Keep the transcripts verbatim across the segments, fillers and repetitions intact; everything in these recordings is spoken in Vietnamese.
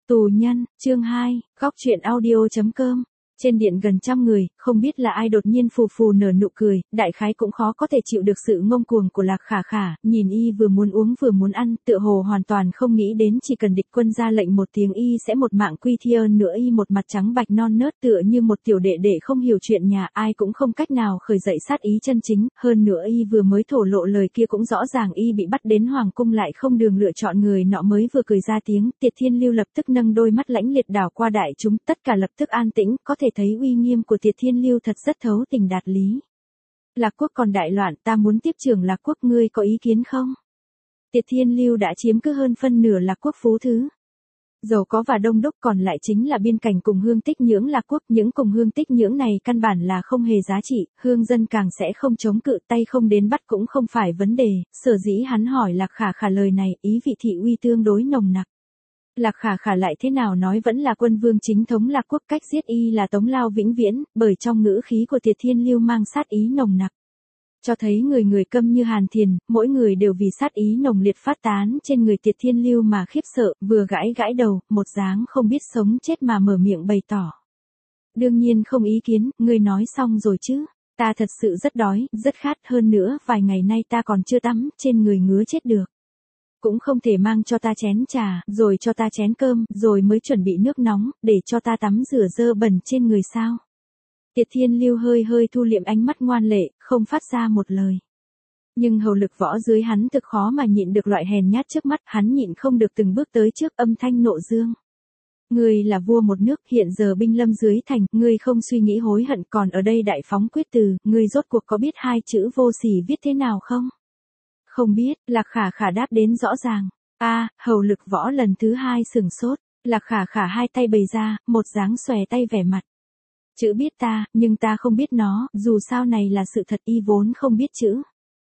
Tù nhân, chương hai, góc truyện audio.com. Trên điện gần trăm người, không biết là ai đột nhiên phù phù nở nụ cười, đại khái cũng khó có thể chịu được sự ngông cuồng của Lạc Khả Khả, nhìn y vừa muốn uống vừa muốn ăn, tựa hồ hoàn toàn không nghĩ đến chỉ cần địch quân ra lệnh một tiếng y sẽ một mạng quy thi ơn nữa y một mặt trắng bạch non nớt tựa như một tiểu đệ đệ không hiểu chuyện nhà, ai cũng không cách nào khởi dậy sát ý chân chính, hơn nữa y vừa mới thổ lộ lời kia cũng rõ ràng y bị bắt đến hoàng cung lại không đường lựa chọn người nọ mới vừa cười ra tiếng, Tiệt Thiên Lưu lập tức nâng đôi mắt lãnh liệt đảo qua đại chúng, tất cả lập tức an tĩnh, có thể thấy uy nghiêm của Tiệt Thiên Lưu thật rất thấu tình đạt lý. Lạc Quốc còn đại loạn, ta muốn tiếp trưởng Lạc Quốc, ngươi có ý kiến không? Tiệt Thiên Lưu đã chiếm cứ hơn phân nửa Lạc Quốc phú thứ. Giàu có và đông đúc, còn lại chính là biên cảnh cùng hương tích nhưỡng Lạc Quốc, những cùng hương tích nhưỡng này căn bản là không hề giá trị, hương dân càng sẽ không chống cự, tay không đến bắt cũng không phải vấn đề, sở dĩ hắn hỏi Lạc Khả Khả lời này, ý vị thị uy tương đối nồng nặc. Lạc Khả Khả lại thế nào nói vẫn là quân vương chính thống Lạc Quốc, cách giết y là tống lao vĩnh viễn, bởi trong ngữ khí của Tiệt Thiên Lưu mang sát ý nồng nặc. Cho thấy người người câm như hàn thiền, mỗi người đều vì sát ý nồng liệt phát tán trên người Tiệt Thiên Lưu mà khiếp sợ, vừa gãi gãi đầu, một dáng không biết sống chết mà mở miệng bày tỏ. Đương nhiên không ý kiến, ngươi nói xong rồi chứ, ta thật sự rất đói, rất khát, hơn nữa, vài ngày nay ta còn chưa tắm, trên người ngứa chết được. Cũng không thể mang cho ta chén trà, rồi cho ta chén cơm, rồi mới chuẩn bị nước nóng, để cho ta tắm rửa dơ bẩn trên người sao. Tiệt Thiên Lưu hơi hơi thu liệm ánh mắt ngoan lệ, không phát ra một lời. Nhưng hầu lực võ dưới hắn thực khó mà nhịn được loại hèn nhát trước mắt, hắn nhịn không được từng bước tới trước, âm thanh nộ dương. Ngươi là vua một nước, hiện giờ binh lâm dưới thành, ngươi không suy nghĩ hối hận, còn ở đây đại phóng quyết từ, ngươi rốt cuộc có biết hai chữ vô sỉ viết thế nào không? Không biết, Lạc Khả Khả đáp đến rõ ràng. A, à, hầu lực võ lần thứ hai sừng sốt, Lạc Khả Khả hai tay bày ra, một dáng xòe tay vẻ mặt. Chữ biết ta, nhưng ta không biết nó, dù sao này là sự thật, y vốn không biết chữ.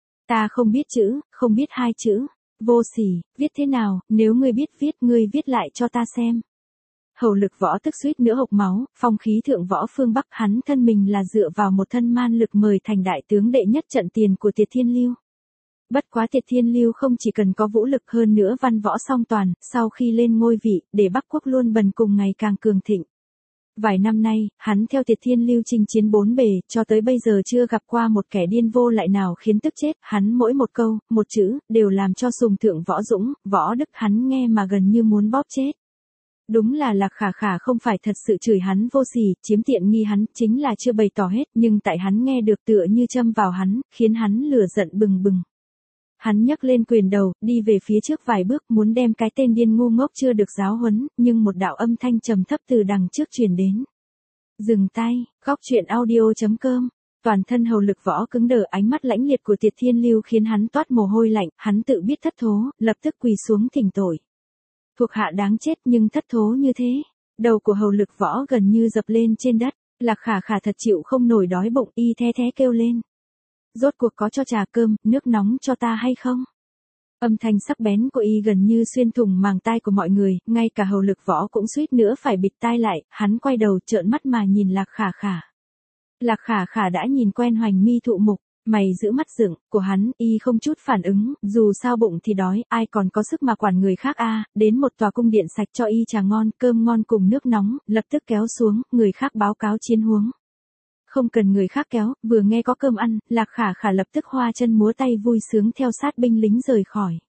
Ta không biết chữ, không biết hai chữ. Vô sỉ, viết thế nào, nếu ngươi biết viết, ngươi viết lại cho ta xem. Hầu lực võ tức suýt nữa hộc máu, phong khí thượng võ phương Bắc, hắn thân mình là dựa vào một thân man lực mời thành đại tướng đệ nhất trận tiền của Tiệt Thiên Lưu. Bất quá Tiệt Thiên Lưu không chỉ cần có vũ lực, hơn nữa văn võ song toàn, sau khi lên ngôi vị, để Bắc Quốc luôn bần cùng ngày càng cường thịnh. Vài năm nay, hắn theo Tiệt Thiên Lưu chinh chiến bốn bề, cho tới bây giờ chưa gặp qua một kẻ điên vô lại nào khiến tức chết, hắn mỗi một câu, một chữ, đều làm cho sùng thượng võ dũng, võ đức hắn nghe mà gần như muốn bóp chết. Đúng là Lạc Khả Khả không phải thật sự chửi hắn vô sỉ, chiếm tiện nghi hắn, chính là chưa bày tỏ hết, nhưng tại hắn nghe được tựa như châm vào hắn, khiến hắn lửa giận bừng bừng. Hắn nhấc lên quyền đầu, đi về phía trước vài bước, muốn đem cái tên điên ngu ngốc chưa được giáo huấn, nhưng một đạo âm thanh trầm thấp từ đằng trước truyền đến. Dừng tay, góc truyện audio.com. Toàn thân hầu lực võ cứng đờ, ánh mắt lãnh liệt của Tiệt Thiên Lưu khiến hắn toát mồ hôi lạnh, hắn tự biết thất thố, lập tức quỳ xuống thỉnh tội. Thuộc hạ đáng chết nhưng thất thố như thế. Đầu của hầu lực võ gần như dập lên trên đất, Lạc Khả Khả thật chịu không nổi đói bụng, y the thé kêu lên. Rốt cuộc có cho trà cơm, nước nóng cho ta hay không? Âm thanh sắc bén của y gần như xuyên thủng màng tai của mọi người, ngay cả hầu lực võ cũng suýt nữa phải bịt tai lại, hắn quay đầu trợn mắt mà nhìn Lạc Khả Khả. Lạc Khả Khả đã nhìn quen hoành mi thụ mục, mày giữ mắt dựng, của hắn, y không chút phản ứng, dù sao bụng thì đói, ai còn có sức mà quản người khác a à, đến một tòa cung điện sạch cho y trà ngon, cơm ngon cùng nước nóng, lập tức kéo xuống, người khác báo cáo chiến huống. Không cần người khác kéo, vừa nghe có cơm ăn, Lạc Khả Khả lập tức hoa chân múa tay vui sướng theo sát binh lính rời khỏi.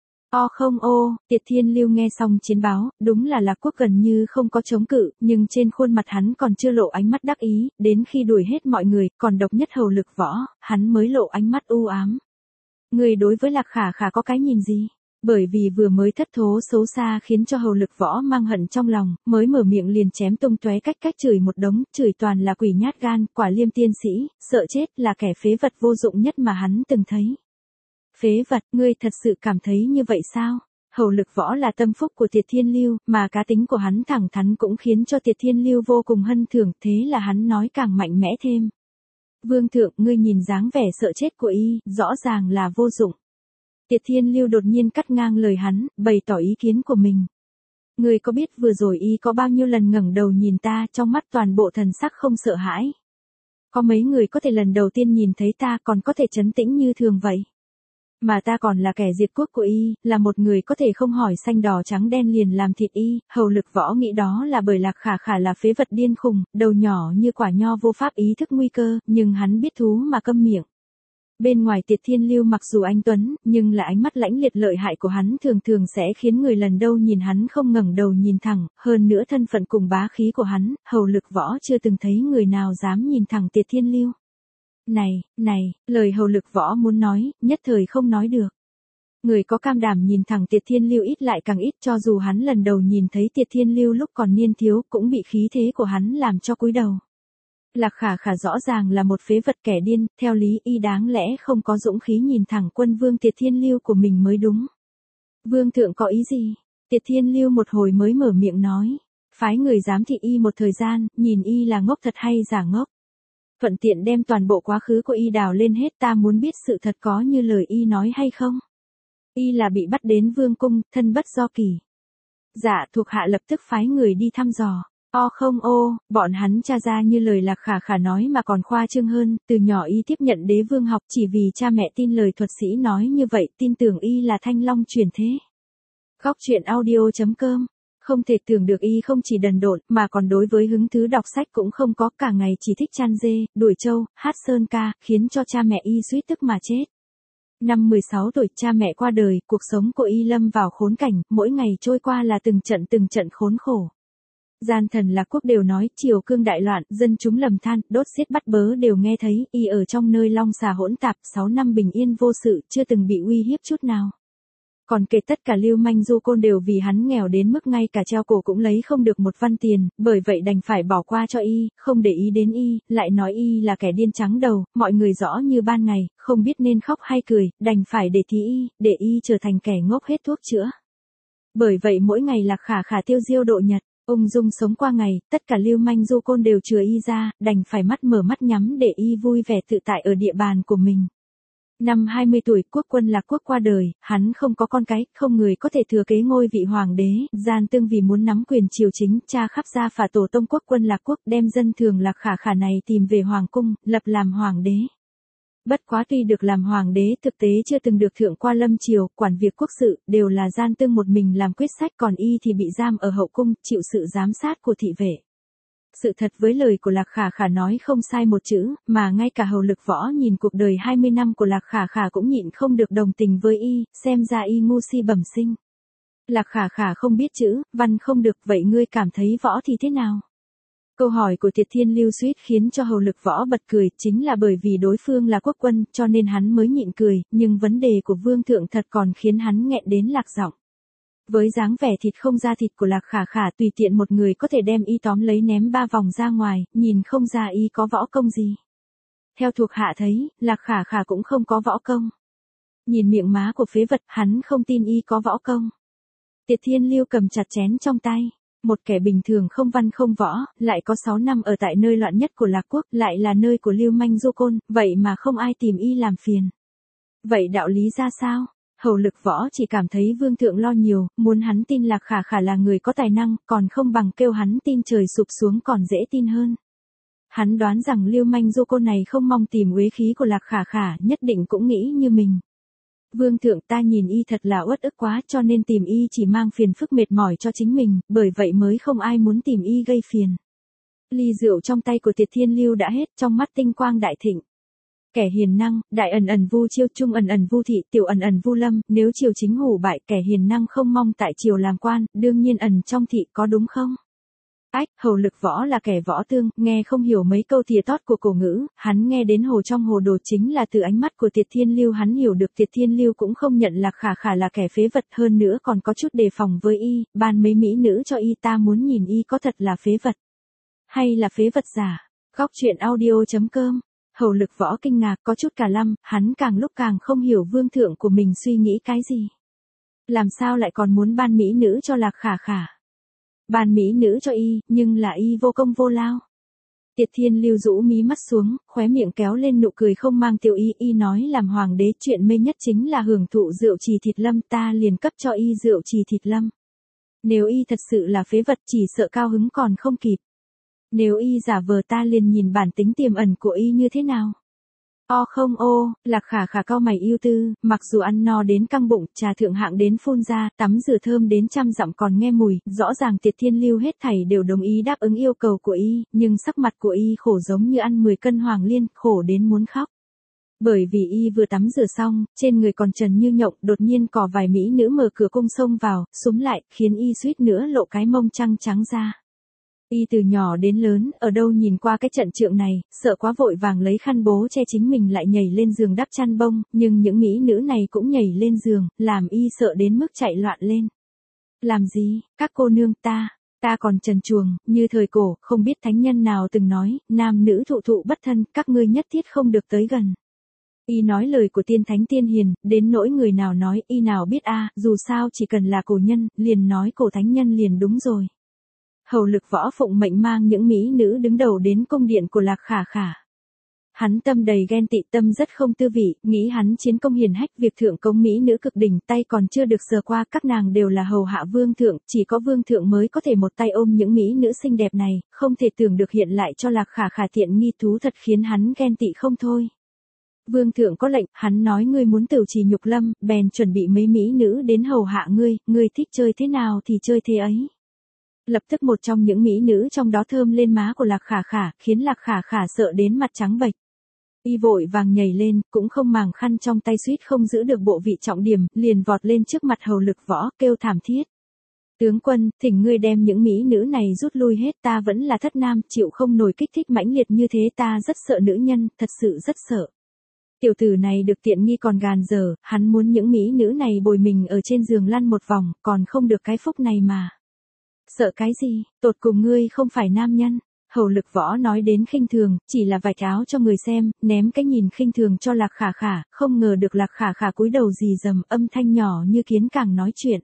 O không ô, Tiệt Thiên Lưu nghe xong chiến báo, đúng là Lạc Quốc gần như không có chống cự, nhưng trên khuôn mặt hắn còn chưa lộ ánh mắt đắc ý, đến khi đuổi hết mọi người, còn độc nhất hầu lực võ, hắn mới lộ ánh mắt u ám. Người đối với Lạc Khả Khả có cái nhìn gì? Bởi vì vừa mới thất thố xấu xa khiến cho hầu lực võ mang hận trong lòng, mới mở miệng liền chém tung tóe cách cách chửi một đống, chửi toàn là quỷ nhát gan, quả liêm tiên sĩ, sợ chết, là kẻ phế vật vô dụng nhất mà hắn từng thấy. Phế vật, ngươi thật sự cảm thấy như vậy sao? Hầu lực võ là tâm phúc của Tiệt Thiên Lưu, mà cá tính của hắn thẳng thắn cũng khiến cho Tiệt Thiên Lưu vô cùng hân thưởng, thế là hắn nói càng mạnh mẽ thêm. Vương thượng, ngươi nhìn dáng vẻ sợ chết của y, rõ ràng là vô dụng. Tiệt Thiên Lưu đột nhiên cắt ngang lời hắn, bày tỏ ý kiến của mình. Ngươi có biết vừa rồi y có bao nhiêu lần ngẩng đầu nhìn ta, trong mắt toàn bộ thần sắc không sợ hãi. Có mấy người có thể lần đầu tiên nhìn thấy ta còn có thể trấn tĩnh như thường vậy. Mà ta còn là kẻ diệt quốc của y, là một người có thể không hỏi xanh đỏ trắng đen liền làm thịt y, Hầu Lực Võ nghĩ đó là bởi Lạc Khả Khả là phế vật điên khùng, đầu nhỏ như quả nho vô pháp ý thức nguy cơ, nhưng hắn biết thú mà câm miệng. Bên ngoài Tiệt Thiên Lưu mặc dù anh tuấn, nhưng là ánh mắt lãnh liệt lợi hại của hắn thường thường sẽ khiến người lần đâu nhìn hắn không ngẩng đầu nhìn thẳng, hơn nữa thân phận cùng bá khí của hắn, Hầu Lực Võ chưa từng thấy người nào dám nhìn thẳng Tiệt Thiên Lưu. Này, này, lời Hầu Lực Võ muốn nói, nhất thời không nói được. Người có cam đảm nhìn thẳng Tiệt Thiên Lưu ít lại càng ít, cho dù hắn lần đầu nhìn thấy Tiệt Thiên Lưu lúc còn niên thiếu cũng bị khí thế của hắn làm cho cúi đầu. Lạc Khả Khả rõ ràng là một phế vật kẻ điên, theo lý y đáng lẽ không có dũng khí nhìn thẳng quân vương Tiệt Thiên Lưu của mình mới đúng. Vương thượng có ý gì? Tiệt Thiên Lưu một hồi mới mở miệng nói. Phái người giám thị y một thời gian, nhìn y là ngốc thật hay giả ngốc. Thuận tiện đem toàn bộ quá khứ của y đào lên hết, ta muốn biết sự thật có như lời y nói hay không. Y là bị bắt đến vương cung, thân bất do kỳ. Dạ, thuộc hạ lập tức phái người đi thăm dò. O không ô, bọn hắn tra ra như lời Lạc Khả Khả nói mà còn khoa trương hơn, từ nhỏ y tiếp nhận đế vương học chỉ vì cha mẹ tin lời thuật sĩ nói như vậy, tin tưởng y là thanh long truyền thế. Góc truyện audio chấm com. Không thể tưởng được y không chỉ đần độn, mà còn đối với hứng thú đọc sách cũng không có, cả ngày chỉ thích chăn dê, đuổi trâu, hát sơn ca, khiến cho cha mẹ y suýt tức mà chết. Năm mười sáu tuổi, cha mẹ qua đời, cuộc sống của y lâm vào khốn cảnh, mỗi ngày trôi qua là từng trận từng trận khốn khổ. Gian thần Lạc Quốc đều nói, triều cương đại loạn, dân chúng lầm than, đốt giết bắt bớ đều nghe thấy, y ở trong nơi long xà hỗn tạp, sáu năm bình yên vô sự, chưa từng bị uy hiếp chút nào. Còn kể tất cả lưu manh du côn đều vì hắn nghèo đến mức ngay cả treo cổ cũng lấy không được một văn tiền, bởi vậy đành phải bỏ qua cho y, không để ý đến y, lại nói y là kẻ điên trắng đầu, mọi người rõ như ban ngày, không biết nên khóc hay cười, đành phải để thí y, để y trở thành kẻ ngốc hết thuốc chữa. Bởi vậy mỗi ngày Lạc Khả Khả tiêu diêu độ nhật, ung dung sống qua ngày, tất cả lưu manh du côn đều chừa y ra, đành phải mắt mở mắt nhắm để y vui vẻ tự tại ở địa bàn của mình. Năm hai mươi tuổi, quốc quân Lạc Quốc qua đời, hắn không có con cái, không người có thể thừa kế ngôi vị hoàng đế, Gian Tương vì muốn nắm quyền triều chính, cha khắp gia phả tổ tông quốc quân Lạc Quốc, đem dân thường Lạc Khả Khả này tìm về hoàng cung, lập làm hoàng đế. Bất quá tuy được làm hoàng đế, thực tế chưa từng được thượng qua lâm triều, quản việc quốc sự, đều là Gian Tương một mình làm quyết sách, còn y thì bị giam ở hậu cung, chịu sự giám sát của thị vệ. Sự thật với lời của Lạc Khả Khả nói không sai một chữ, mà ngay cả Hầu Lực Võ nhìn cuộc đời hai mươi năm của Lạc Khả Khả cũng nhịn không được đồng tình với y, xem ra y ngu si bẩm sinh. Lạc Khả Khả không biết chữ, văn không được, vậy ngươi cảm thấy võ thì thế nào? Câu hỏi của Tiệt Thiên Lưu suýt khiến cho Hầu Lực Võ bật cười, chính là bởi vì đối phương là quốc quân, cho nên hắn mới nhịn cười, nhưng vấn đề của vương thượng thật còn khiến hắn nghẹn đến lạc giọng. Với dáng vẻ thịt không ra thịt của Lạc Khả Khả, tùy tiện một người có thể đem y tóm lấy ném ba vòng ra ngoài, nhìn không ra y có võ công gì. Theo thuộc hạ thấy, Lạc Khả Khả cũng không có võ công. Nhìn miệng má của phế vật, hắn không tin y có võ công. Tiệt Thiên Lưu cầm chặt chén trong tay. Một kẻ bình thường không văn không võ, lại có sáu năm ở tại nơi loạn nhất của Lạc Quốc, lại là nơi của lưu manh du côn, vậy mà không ai tìm y làm phiền. Vậy đạo lý ra sao? Hầu Lực Võ chỉ cảm thấy vương thượng lo nhiều, muốn hắn tin Lạc Khả Khả là người có tài năng, còn không bằng kêu hắn tin trời sụp xuống còn dễ tin hơn. Hắn đoán rằng lưu manh du côn này không mong tìm uế khí của Lạc Khả Khả, nhất định cũng nghĩ như mình. Vương thượng, ta nhìn y thật là uất ức quá, cho nên tìm y chỉ mang phiền phức mệt mỏi cho chính mình, bởi vậy mới không ai muốn tìm y gây phiền. Ly rượu trong tay của Tiệt Thiên Lưu đã hết, trong mắt tinh quang đại thịnh. Kẻ hiền năng, đại ẩn ẩn vu chiêu, trung ẩn ẩn vu thị, tiểu ẩn ẩn vu lâm, nếu triều chính hủ bại, kẻ hiền năng không mong tại triều làm quan, đương nhiên ẩn trong thị, có đúng không? Ách, Hầu Lực Võ là kẻ võ tương, nghe không hiểu mấy câu thìa tót của cổ ngữ, hắn nghe đến hồ trong hồ đồ chính là từ ánh mắt của Tiệt Thiên Lưu, hắn hiểu được Tiệt Thiên Lưu cũng không nhận Lạc Khả Khả là kẻ phế vật, hơn nữa còn có chút đề phòng với y, ban mấy mỹ nữ cho y, ta muốn nhìn y có thật là phế vật, hay là phế vật giả. Góc truyện audio chấm com. Hầu Lực Võ kinh ngạc, có chút cả lăm, hắn càng lúc càng không hiểu vương thượng của mình suy nghĩ cái gì. Làm sao lại còn muốn ban mỹ nữ cho Lạc Khả Khả? Ban mỹ nữ cho y, nhưng là y vô công vô lao. Tiệt Thiên Lưu rũ mí mắt xuống, khóe miệng kéo lên nụ cười không mang tiêu y, y nói làm hoàng đế chuyện mê nhất chính là hưởng thụ rượu trì thịt lâm, ta liền cấp cho y rượu trì thịt lâm. Nếu y thật sự là phế vật chỉ sợ cao hứng còn không kịp. Nếu y giả vờ ta liền nhìn bản tính tiềm ẩn của y như thế nào. O không ô, Lạc Khả Khả cau mày ưu tư, mặc dù ăn no đến căng bụng, trà thượng hạng đến phun ra, tắm rửa thơm đến trăm dặm còn nghe mùi, rõ ràng Tiệt Thiên Lưu hết thảy đều đồng ý đáp ứng yêu cầu của y, nhưng sắc mặt của y khổ giống như ăn mười cân hoàng liên, khổ đến muốn khóc. Bởi vì y vừa tắm rửa xong, trên người còn trần như nhộng, đột nhiên có vài mỹ nữ mở cửa cung xông vào, súm lại, khiến y suýt nữa lộ cái mông trăng trắng ra. Y từ nhỏ đến lớn, ở đâu nhìn qua cái trận trượng này, sợ quá vội vàng lấy khăn bố che chính mình lại nhảy lên giường đắp chăn bông, nhưng những mỹ nữ này cũng nhảy lên giường, làm y sợ đến mức chạy loạn lên. Làm gì, các cô nương ta, ta còn trần truồng, như thời cổ, không biết thánh nhân nào từng nói, nam nữ thụ thụ bất thân, các ngươi nhất thiết không được tới gần. Y nói lời của tiên thánh tiên hiền, đến nỗi người nào nói, y nào biết a, dù sao chỉ cần là cổ nhân, liền nói cổ thánh nhân liền đúng rồi. Hầu Lực Võ phụng mệnh mang những mỹ nữ đứng đầu đến cung điện của Lạc Khả Khả. Hắn tâm đầy ghen tị, tâm rất không tư vị, nghĩ hắn chiến công hiển hách, việc thượng công mỹ nữ cực đỉnh, tay còn chưa được sờ qua, các nàng đều là hầu hạ vương thượng, chỉ có vương thượng mới có thể một tay ôm những mỹ nữ xinh đẹp này, không thể tưởng được hiện lại cho Lạc Khả Khả tiện nghi thú thật khiến hắn ghen tị không thôi. Vương thượng có lệnh, hắn nói ngươi muốn tửu trì nhục lâm, bèn chuẩn bị mấy mỹ nữ đến hầu hạ ngươi, ngươi thích chơi thế nào thì chơi thế ấy. Lập tức một trong những mỹ nữ trong đó thơm lên má của Lạc Khả Khả, khiến Lạc Khả Khả sợ đến mặt trắng bệch. Y vội vàng nhảy lên, cũng không màng khăn trong tay suýt không giữ được bộ vị trọng điểm, liền vọt lên trước mặt Hầu Lực Võ, kêu thảm thiết. Tướng quân, thỉnh ngươi đem những mỹ nữ này rút lui hết, ta vẫn là thất nam, chịu không nổi kích thích mãnh liệt như thế, ta rất sợ nữ nhân, thật sự rất sợ. Tiểu tử này được tiện nghi còn gàn dở, hắn muốn những mỹ nữ này bồi mình ở trên giường lăn một vòng, còn không được cái phúc này mà. Sợ cái gì, tột cùng ngươi không phải nam nhân. Hầu Lực Võ nói đến khinh thường, chỉ là vạch áo cho người xem, ném cái nhìn khinh thường cho Lạc Khả Khả, không ngờ được Lạc Khả Khả cúi đầu rì rầm, âm thanh nhỏ như kiến càng nói chuyện.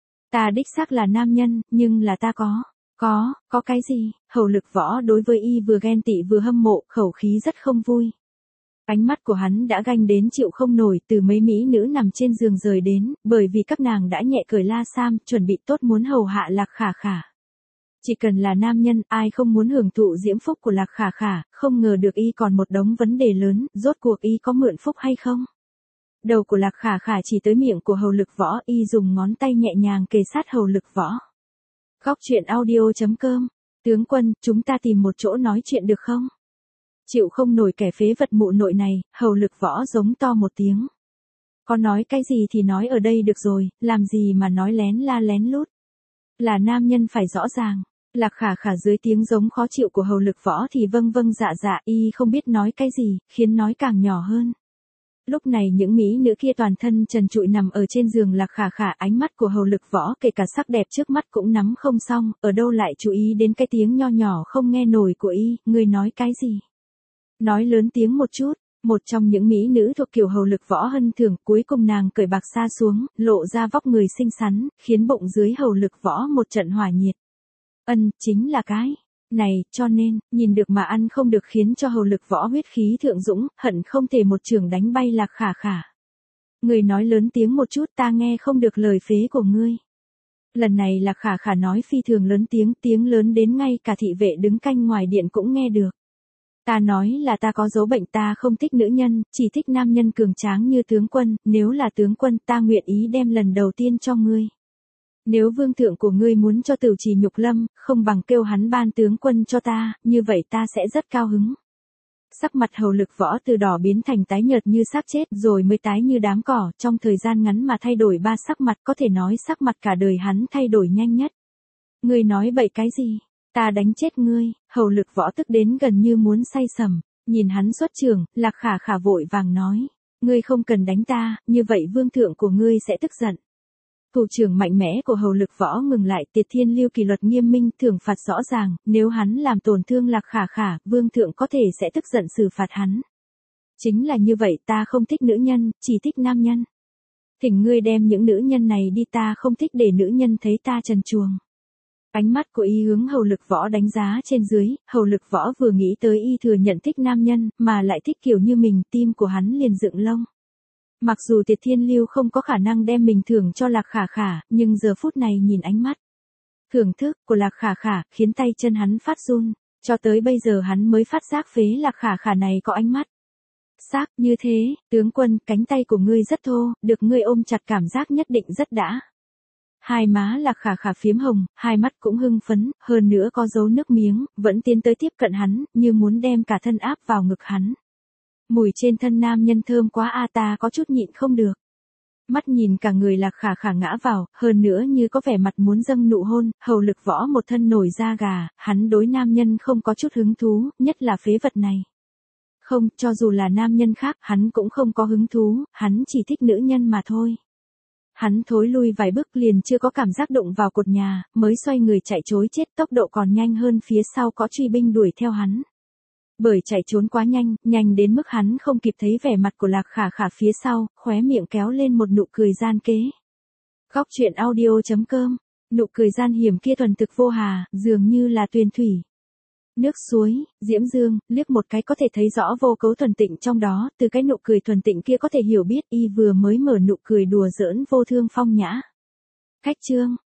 Ta đích xác là nam nhân, nhưng là ta có, có, có cái gì? Hầu Lực Võ đối với y vừa ghen tị vừa hâm mộ, khẩu khí rất không vui. Ánh mắt của hắn đã ganh đến chịu không nổi, từ mấy mỹ nữ nằm trên giường rời đến, bởi vì các nàng đã nhẹ cởi la sam, chuẩn bị tốt muốn hầu hạ Lạc Khả Khả. Chỉ cần là nam nhân, ai không muốn hưởng thụ diễm phúc của Lạc Khả Khả, không ngờ được y còn một đống vấn đề lớn, rốt cuộc y có mượn phúc hay không? Đầu của Lạc Khả Khả chỉ tới miệng của Hầu Lực Võ, y dùng ngón tay nhẹ nhàng kề sát Hầu Lực Võ. Góc truyện audio chấm com. Tướng quân, chúng ta tìm một chỗ nói chuyện được không? Chịu không nổi kẻ phế vật mụ nội này, Hầu Lực Võ giống to một tiếng. Có nói cái gì thì nói ở đây được rồi, làm gì mà nói lén la lén lút. Là nam nhân phải rõ ràng. Lạc Khả Khả dưới tiếng giống khó chịu của Hầu Lực Võ thì vâng vâng dạ dạ, y không biết nói cái gì, khiến nói càng nhỏ hơn. Lúc này những mỹ nữ kia toàn thân trần trụi nằm ở trên giường Lạc Khả Khả, ánh mắt của Hầu Lực Võ kể cả sắc đẹp trước mắt cũng nắm không xong, ở đâu lại chú ý đến cái tiếng nho nhỏ không nghe nổi của y, ngươi nói cái gì? Nói lớn tiếng một chút, một trong những mỹ nữ thuộc kiểu Hầu Lực Võ hân thường, cuối cùng nàng cởi bạc sa xuống, lộ ra vóc người xinh xắn, khiến bụng dưới Hầu Lực Võ một trận hỏa nhiệt. Ân, chính là cái này, cho nên, nhìn được mà ăn không được, khiến cho Hầu Lực Võ huyết khí thượng dũng, hận không thể một chưởng đánh bay Lạc Khả Khả. Người nói lớn tiếng một chút, ta nghe không được lời phế của ngươi. Lần này Lạc Khả Khả nói phi thường lớn tiếng, tiếng lớn đến ngay cả thị vệ đứng canh ngoài điện cũng nghe được. Ta nói là ta có dấu bệnh, ta không thích nữ nhân, chỉ thích nam nhân cường tráng như tướng quân, nếu là tướng quân ta nguyện ý đem lần đầu tiên cho ngươi. Nếu vương thượng của ngươi muốn cho tửu trì nhục lâm, không bằng kêu hắn ban tướng quân cho ta, như vậy ta sẽ rất cao hứng. Sắc mặt Hầu Lực Võ từ đỏ biến thành tái nhợt như xác chết, rồi mới tái như đám cỏ, trong thời gian ngắn mà thay đổi ba sắc mặt, có thể nói sắc mặt cả đời hắn thay đổi nhanh nhất. Ngươi nói bậy cái gì? Ta đánh chết ngươi. Hầu Lực Võ tức đến gần như muốn say sẩm, nhìn hắn xuất trường, Lạc Khả Khả vội vàng nói, ngươi không cần đánh ta, như vậy vương thượng của ngươi sẽ tức giận. Thủ trưởng mạnh mẽ của Hầu Lực Võ ngừng lại, Tiệt Thiên Lưu kỷ luật nghiêm minh, thưởng phạt rõ ràng, nếu hắn làm tổn thương Lạc Khả Khả, vương thượng có thể sẽ tức giận xử phạt hắn. Chính là như vậy, ta không thích nữ nhân, chỉ thích nam nhân. Thỉnh ngươi đem những nữ nhân này đi, ta không thích để nữ nhân thấy ta trần truồng. Ánh mắt của y hướng Hầu Lực Võ đánh giá trên dưới, Hầu Lực Võ vừa nghĩ tới y thừa nhận thích nam nhân, mà lại thích kiểu như mình, tim của hắn liền dựng lông. Mặc dù Tiệt Thiên Lưu không có khả năng đem mình thưởng cho Lạc Khả Khả, nhưng giờ phút này nhìn ánh mắt thưởng thức của Lạc Khả Khả, khiến tay chân hắn phát run, cho tới bây giờ hắn mới phát giác phế Lạc Khả Khả này có ánh mắt Xác, như thế, tướng quân, cánh tay của ngươi rất thô, được ngươi ôm chặt cảm giác nhất định rất đã. Hai má Lạc Khả Khả phiếm hồng, hai mắt cũng hưng phấn, hơn nữa có dấu nước miếng, vẫn tiến tới tiếp cận hắn, như muốn đem cả thân áp vào ngực hắn. Mùi trên thân nam nhân thơm quá a, ta có chút nhịn không được. Mắt nhìn cả người Lạc Khả Khả ngã vào, hơn nữa như có vẻ mặt muốn dâng nụ hôn, hầu lực võ một thân nổi da gà, hắn đối nam nhân không có chút hứng thú, nhất là phế vật này. Không, cho dù là nam nhân khác, hắn cũng không có hứng thú, hắn chỉ thích nữ nhân mà thôi. Hắn thối lui vài bước liền chưa có cảm giác đụng vào cột nhà, mới xoay người chạy trối chết, tốc độ còn nhanh hơn phía sau có truy binh đuổi theo hắn. Bởi chạy trốn quá nhanh, nhanh đến mức hắn không kịp thấy vẻ mặt của Lạc Khả Khả phía sau, khóe miệng kéo lên một nụ cười gian kế. Góc truyện audio chấm com, nụ cười gian hiểm kia thuần thực vô hà, dường như là tuyền thủy. Nước suối, diễm dương, liếc một cái có thể thấy rõ vô cấu thuần tịnh trong đó, từ cái nụ cười thuần tịnh kia có thể hiểu biết y vừa mới mở nụ cười đùa giỡn vô thương phong nhã. Khách trương.